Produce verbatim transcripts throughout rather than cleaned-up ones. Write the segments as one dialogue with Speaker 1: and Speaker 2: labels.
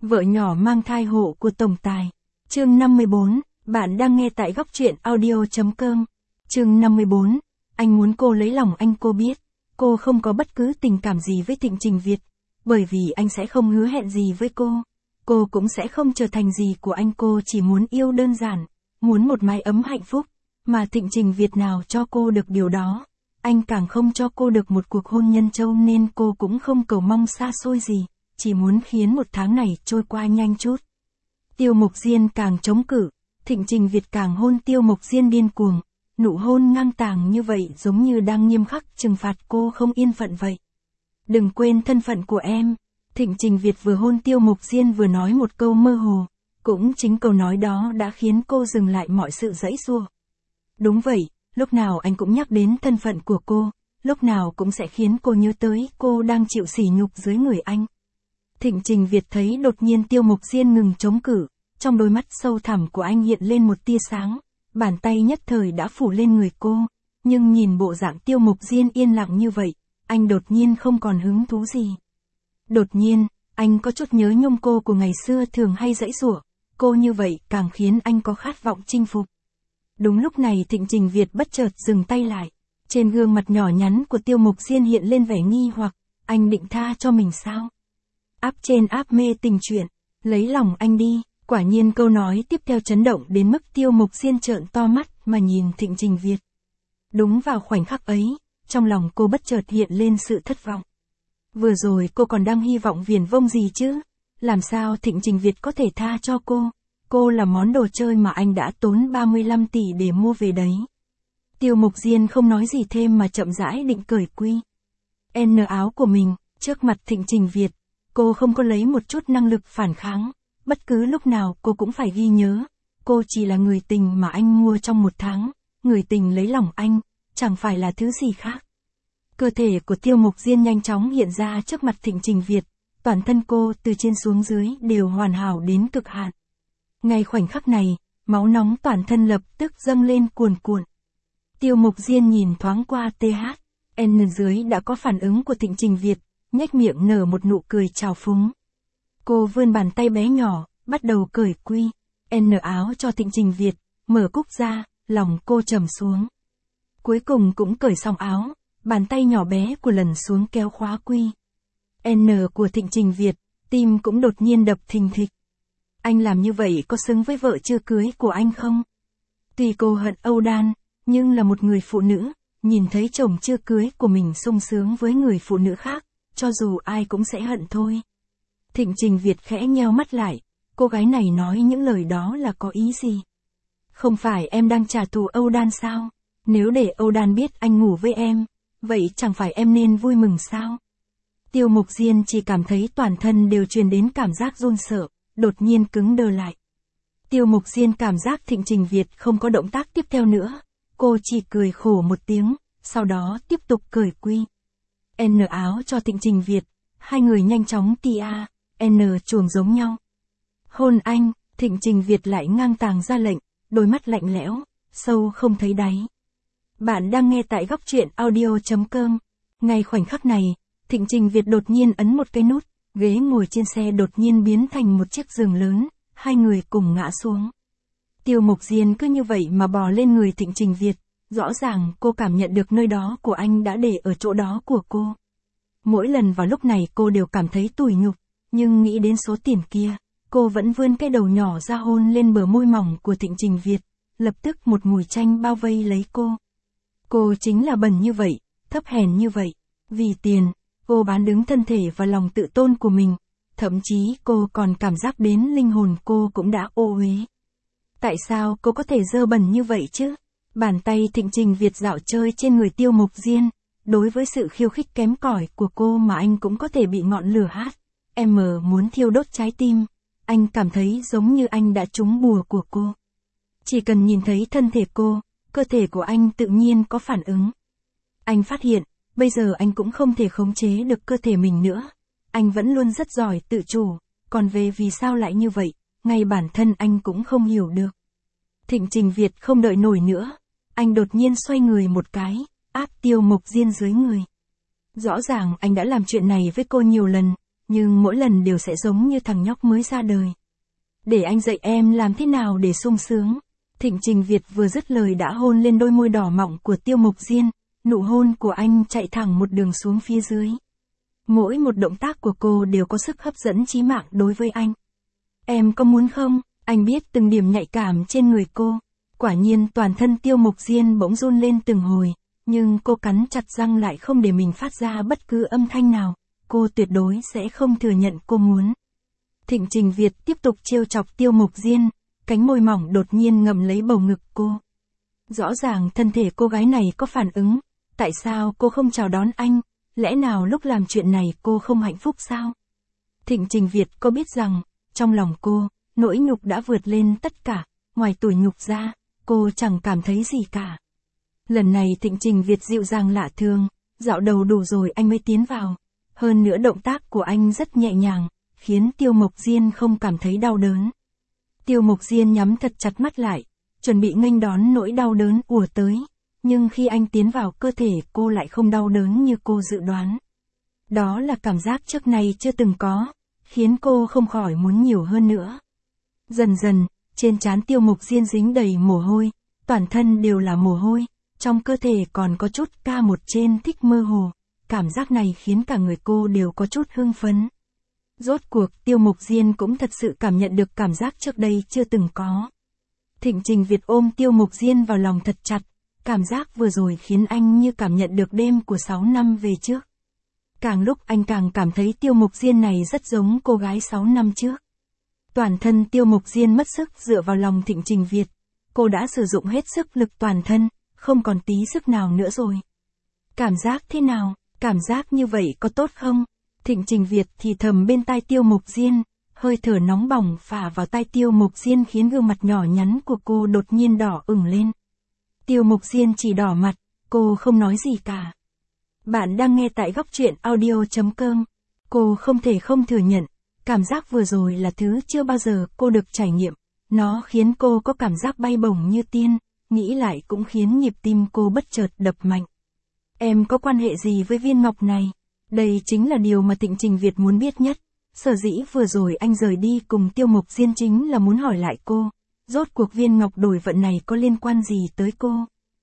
Speaker 1: Vợ nhỏ mang thai hộ của tổng tài. Chương năm mươi bốn, bạn đang nghe tại góc truyện audio chấm com. Chương năm mươi bốn, anh muốn cô lấy lòng anh. Cô biết, cô không có bất cứ tình cảm gì với Thịnh Trình Việt, bởi vì anh sẽ không hứa hẹn gì với cô. Cô cũng sẽ không trở thành gì của anh. Cô chỉ muốn yêu đơn giản, muốn một mái ấm hạnh phúc, mà Thịnh Trình Việt nào cho cô được điều đó. Anh càng không cho cô được một cuộc hôn nhân châu, nên cô cũng không cầu mong xa xôi gì, chỉ muốn khiến một tháng này trôi qua nhanh chút. Tiêu Mộc Diên càng chống cự, Thịnh Trình Việt càng hôn Tiêu Mộc Diên điên cuồng. Nụ hôn ngang tàng như vậy giống như đang nghiêm khắc trừng phạt cô không yên phận vậy. Đừng quên thân phận của em. Thịnh Trình Việt vừa hôn Tiêu Mộc Diên vừa nói một câu mơ hồ. Cũng chính câu nói đó đã khiến cô dừng lại mọi sự giãy giụa. Đúng vậy, lúc nào anh cũng nhắc đến thân phận của cô, lúc nào cũng sẽ khiến cô nhớ tới cô đang chịu sỉ nhục dưới người anh. Thịnh Trình Việt thấy đột nhiên Tiêu Mộc Diên ngừng chống cự, trong đôi mắt sâu thẳm của anh hiện lên một tia sáng, bàn tay nhất thời đã phủ lên người cô, nhưng nhìn bộ dạng Tiêu Mộc Diên yên lặng như vậy, anh đột nhiên không còn hứng thú gì. Đột nhiên, anh có chút nhớ nhung cô của ngày xưa thường hay giãy giụa, cô như vậy càng khiến anh có khát vọng chinh phục. Đúng lúc này Thịnh Trình Việt bất chợt dừng tay lại, trên gương mặt nhỏ nhắn của Tiêu Mộc Diên hiện lên vẻ nghi hoặc, anh định tha cho mình sao? Áp trên áp mê tình chuyện, lấy lòng anh đi. Quả nhiên câu nói tiếp theo chấn động đến mức Tiêu Mộc Diên trợn to mắt mà nhìn Thịnh Trình Việt. Đúng vào khoảnh khắc ấy, trong lòng cô bất chợt hiện lên sự thất vọng. Vừa rồi cô còn đang hy vọng viển vông gì chứ? Làm sao Thịnh Trình Việt có thể tha cho cô? Cô là món đồ chơi mà anh đã tốn ba mươi lăm tỷ để mua về đấy. Tiêu Mộc Diên không nói gì thêm mà chậm rãi định cởi quy N áo của mình, trước mặt Thịnh Trình Việt. Cô không có lấy một chút năng lực phản kháng. Bất cứ lúc nào cô cũng phải ghi nhớ, cô chỉ là người tình mà anh mua trong một tháng, người tình lấy lòng anh, chẳng phải là thứ gì khác. Cơ thể của Tiêu Mộc Diên nhanh chóng hiện ra trước mặt Thịnh Trình Việt, toàn thân cô từ trên xuống dưới đều hoàn hảo đến cực hạn. Ngay khoảnh khắc này, máu nóng toàn thân lập tức dâng lên cuồn cuộn. Tiêu Mộc Diên nhìn thoáng qua T H N dưới đã có phản ứng của Thịnh Trình Việt, nhếch miệng nở một nụ cười trào phúng. Cô vươn bàn tay bé nhỏ, bắt đầu cởi quy N áo cho Thịnh Trình Việt, mở cúc ra, lòng cô trầm xuống. Cuối cùng cũng cởi xong áo, bàn tay nhỏ bé của lần xuống kéo khóa quy N của Thịnh Trình Việt, tim cũng đột nhiên đập thình thịch. Anh làm như vậy có xứng với vợ chưa cưới của anh không? Tuy cô hận Âu Đan, nhưng là một người phụ nữ, nhìn thấy chồng chưa cưới của mình sung sướng với người phụ nữ khác, cho dù ai cũng sẽ hận thôi. Thịnh Trình Việt khẽ nheo mắt lại, cô gái này nói những lời đó là có ý gì? Không phải em đang trả thù Âu Đan sao? Nếu để Âu Đan biết anh ngủ với em, vậy chẳng phải em nên vui mừng sao? Tiêu Mộc Diên chỉ cảm thấy toàn thân đều truyền đến cảm giác run sợ, đột nhiên cứng đờ lại. Tiêu Mộc Diên cảm giác Thịnh Trình Việt không có động tác tiếp theo nữa, cô chỉ cười khổ một tiếng, sau đó tiếp tục cởi quy N áo cho Thịnh Trình Việt, hai người nhanh chóng tia N chuồng giống nhau. Hôn anh, Thịnh Trình Việt lại ngang tàng ra lệnh, đôi mắt lạnh lẽo, sâu không thấy đáy. Bạn đang nghe tại góc truyện audio chấm com. Ngay khoảnh khắc này, Thịnh Trình Việt đột nhiên ấn một cái nút, ghế ngồi trên xe đột nhiên biến thành một chiếc giường lớn, hai người cùng ngã xuống. Tiêu Mộc Diên cứ như vậy mà bò lên người Thịnh Trình Việt, rõ ràng cô cảm nhận được nơi đó của anh đã để ở chỗ đó của cô. Mỗi lần vào lúc này cô đều cảm thấy tủi nhục, nhưng nghĩ đến số tiền kia, cô vẫn vươn cái đầu nhỏ ra hôn lên bờ môi mỏng của Thịnh Trình Việt, lập tức một mùi chanh bao vây lấy cô. Cô chính là bẩn như vậy, thấp hèn như vậy, vì tiền, cô bán đứng thân thể và lòng tự tôn của mình, thậm chí cô còn cảm giác đến linh hồn cô cũng đã ô uế. Tại sao cô có thể dơ bẩn như vậy chứ? Bàn tay Thịnh Trình Việt dạo chơi trên người Tiêu Mộc Diên, đối với sự khiêu khích kém cỏi của cô mà anh cũng có thể bị ngọn lửa hát M muốn thiêu đốt trái tim. Anh cảm thấy giống như anh đã trúng bùa của cô. Chỉ cần nhìn thấy thân thể cô, cơ thể của anh tự nhiên có phản ứng. Anh phát hiện, bây giờ anh cũng không thể khống chế được cơ thể mình nữa. Anh vẫn luôn rất giỏi tự chủ, còn về vì sao lại như vậy, ngay bản thân anh cũng không hiểu được. Thịnh Trình Việt không đợi nổi nữa, anh đột nhiên xoay người một cái, áp Tiêu Mộc Diên dưới người. Rõ ràng anh đã làm chuyện này với cô nhiều lần, nhưng mỗi lần đều sẽ giống như thằng nhóc mới ra đời. Để anh dạy em làm thế nào để sung sướng. Thịnh Trình Việt vừa dứt lời đã hôn lên đôi môi đỏ mọng của Tiêu Mộc Diên, nụ hôn của anh chạy thẳng một đường xuống phía dưới. Mỗi một động tác của cô đều có sức hấp dẫn chí mạng đối với anh. Em có muốn không? Anh biết từng điểm nhạy cảm trên người cô. Quả nhiên toàn thân Tiêu Mộc Diên bỗng run lên từng hồi, nhưng cô cắn chặt răng lại không để mình phát ra bất cứ âm thanh nào. Cô tuyệt đối sẽ không thừa nhận cô muốn. Thịnh Trình Việt tiếp tục trêu chọc Tiêu Mộc Diên, cánh môi mỏng đột nhiên ngậm lấy bầu ngực cô. Rõ ràng thân thể cô gái này có phản ứng, tại sao cô không chào đón anh, lẽ nào lúc làm chuyện này cô không hạnh phúc sao? Thịnh Trình Việt có biết rằng, trong lòng cô, nỗi nhục đã vượt lên tất cả, ngoài tủi nhục ra, cô chẳng cảm thấy gì cả. Lần này Thịnh Trình Việt dịu dàng lạ thường, dạo đầu đủ rồi anh mới tiến vào. Hơn nữa động tác của anh rất nhẹ nhàng, khiến Tiêu Mộc Diên không cảm thấy đau đớn. Tiêu Mộc Diên nhắm thật chặt mắt lại, chuẩn bị nghênh đón nỗi đau đớn ùa tới. Nhưng khi anh tiến vào cơ thể cô lại không đau đớn như cô dự đoán. Đó là cảm giác trước nay chưa từng có, khiến cô không khỏi muốn nhiều hơn nữa. Dần dần, trên trán Tiêu Mộc Diên dính đầy mồ hôi, toàn thân đều là mồ hôi, trong cơ thể còn có chút ca một trên thích mơ hồ. Cảm giác này khiến cả người cô đều có chút hưng phấn. Rốt cuộc Tiêu Mộc Diên cũng thật sự cảm nhận được cảm giác trước đây chưa từng có. Thịnh Trình Việt ôm Tiêu Mộc Diên vào lòng thật chặt, cảm giác vừa rồi khiến anh như cảm nhận được đêm của sáu năm về trước. Càng lúc anh càng cảm thấy Tiêu Mộc Diên này rất giống cô gái sáu năm trước. Toàn thân Tiêu Mộc Diên mất sức dựa vào lòng Thịnh Trình Việt, cô đã sử dụng hết sức lực toàn thân, không còn tí sức nào nữa rồi. Cảm giác thế nào? Cảm giác như vậy có tốt không? Thịnh Trình Việt thì thầm bên tai Tiêu Mộc Diên, hơi thở nóng bỏng phả vào tai Tiêu Mộc Diên khiến gương mặt nhỏ nhắn của cô đột nhiên đỏ ửng lên. Tiêu Mộc Diên chỉ đỏ mặt, cô không nói gì cả. Bạn đang nghe tại góc truyện audio chấm com. Cô không thể không thừa nhận, cảm giác vừa rồi là thứ chưa bao giờ cô được trải nghiệm. Nó khiến cô có cảm giác bay bổng như tiên, nghĩ lại cũng khiến nhịp tim cô bất chợt đập mạnh. Em có quan hệ gì với viên ngọc này? Đây chính là điều mà Thịnh Trình Việt muốn biết nhất. Sở dĩ vừa rồi anh rời đi cùng Tiêu Mộc Diên chính là muốn hỏi lại cô. Rốt cuộc viên ngọc đổi vận này có liên quan gì tới cô?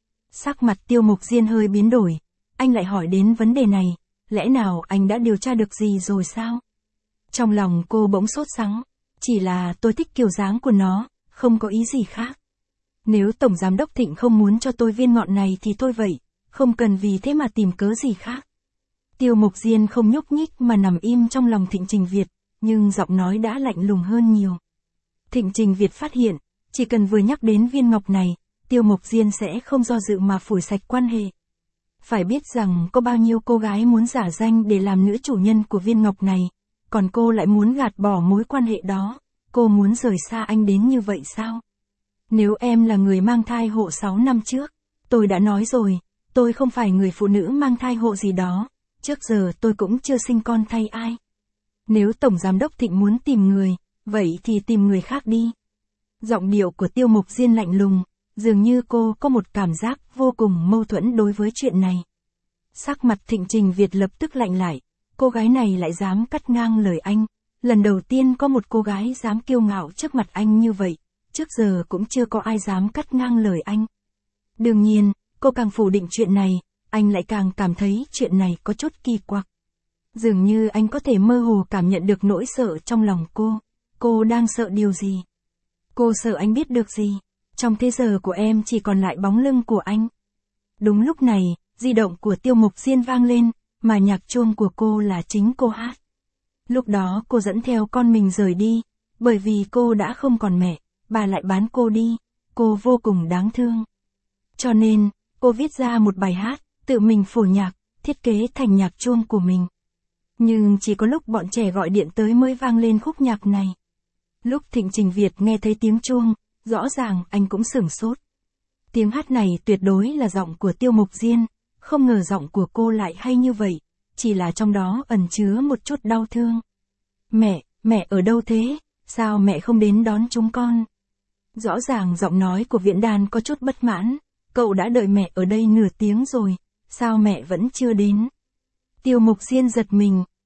Speaker 1: Sắc mặt Tiêu Mộc Diên hơi biến đổi. Anh lại hỏi đến vấn đề này. Lẽ nào anh đã điều tra được gì rồi sao? Trong lòng cô bỗng sốt sắng. Chỉ là tôi thích kiểu dáng của nó, không có ý gì khác. Nếu Tổng Giám đốc Thịnh không muốn cho tôi viên ngọn này thì thôi vậy. Không cần vì thế mà tìm cớ gì khác. Tiêu Mộc Diên không nhúc nhích mà nằm im trong lòng Thịnh Trình Việt, nhưng giọng nói đã lạnh lùng hơn nhiều. Thịnh Trình Việt phát hiện, chỉ cần vừa nhắc đến viên ngọc này, Tiêu Mộc Diên sẽ không do dự mà phủi sạch quan hệ. Phải biết rằng có bao nhiêu cô gái muốn giả danh để làm nữ chủ nhân của viên ngọc này, còn cô lại muốn gạt bỏ mối quan hệ đó, cô muốn rời xa anh đến như vậy sao? Nếu em là người mang thai hộ sáu năm trước, tôi đã nói rồi, tôi không phải người phụ nữ mang thai hộ gì đó, trước giờ tôi cũng chưa sinh con thay ai. Nếu Tổng Giám đốc Thịnh muốn tìm người, vậy thì tìm người khác đi. Giọng điệu của Tiêu Mộc Diên lạnh lùng, dường như cô có một cảm giác vô cùng mâu thuẫn đối với chuyện này. Sắc mặt Thịnh Trình Việt lập tức lạnh lại, cô gái này lại dám cắt ngang lời anh, lần đầu tiên có một cô gái dám kiêu ngạo trước mặt anh như vậy, trước giờ cũng chưa có ai dám cắt ngang lời anh. Đương nhiên, cô càng phủ định chuyện này, anh lại càng cảm thấy chuyện này có chút kỳ quặc. Dường như anh có thể mơ hồ cảm nhận được nỗi sợ trong lòng cô. Cô đang sợ điều gì? Cô sợ anh biết được gì? Trong thế giờ của em chỉ còn lại bóng lưng của anh. Đúng lúc này, di động của Tiêu Mộc Diên vang lên, mà nhạc chuông của cô là chính cô hát. Lúc đó cô dẫn theo con mình rời đi, bởi vì cô đã không còn mẹ, bà lại bán cô đi, cô vô cùng đáng thương. Cho nên, cô viết ra một bài hát, tự mình phổ nhạc, thiết kế thành nhạc chuông của mình. Nhưng chỉ có lúc bọn trẻ gọi điện tới mới vang lên khúc nhạc này. Lúc Thịnh Trình Việt nghe thấy tiếng chuông, rõ ràng anh cũng sửng sốt. Tiếng hát này tuyệt đối là giọng của Tiêu Mộc Diên, không ngờ giọng của cô lại hay như vậy, chỉ là trong đó ẩn chứa một chút đau thương. Mẹ, mẹ ở đâu thế? Sao mẹ không đến đón chúng con? Rõ ràng giọng nói của Viễn Đàn có chút bất mãn, cậu đã đợi mẹ ở đây nửa tiếng rồi, sao mẹ vẫn chưa đến? Tiêu Mộc Diên giật mình,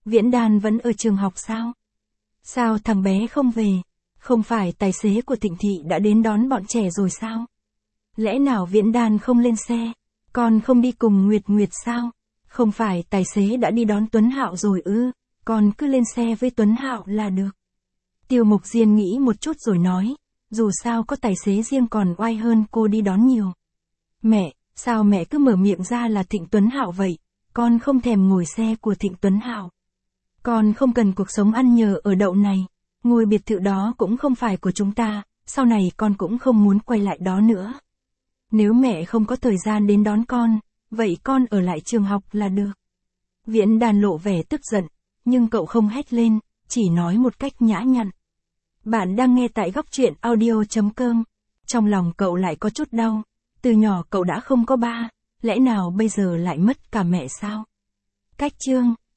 Speaker 1: Viễn Đan vẫn ở trường học sao? Sao thằng bé không về? Không phải tài xế của Thịnh Thị đã đến đón bọn trẻ rồi sao? Lẽ nào Viễn Đan không lên xe? Con không đi cùng Nguyệt Nguyệt sao? Không phải tài xế đã đi đón Tuấn Hạo rồi ư? Con cứ lên xe với Tuấn Hạo là được. Tiêu Mục Diên nghĩ một chút rồi nói, dù sao có tài xế riêng còn oai hơn cô đi đón nhiều. Mẹ, sao mẹ cứ mở miệng ra là Thịnh Tuấn Hạo vậy? Con không thèm ngồi xe của Thịnh Tuấn Hạo. Con không cần cuộc sống ăn nhờ ở đậu này. Ngôi biệt thự đó cũng không phải của chúng ta, sau này con cũng không muốn quay lại đó nữa. Nếu mẹ không có thời gian đến đón con, vậy con ở lại trường học là được. Viễn Đan lộ vẻ tức giận, nhưng cậu không hét lên, chỉ nói một cách nhã nhặn. Bạn đang nghe tại góc truyện audio.com. Trong lòng cậu lại có chút đau. Từ nhỏ cậu đã không có ba, lẽ nào bây giờ lại mất cả mẹ sao? Cách chương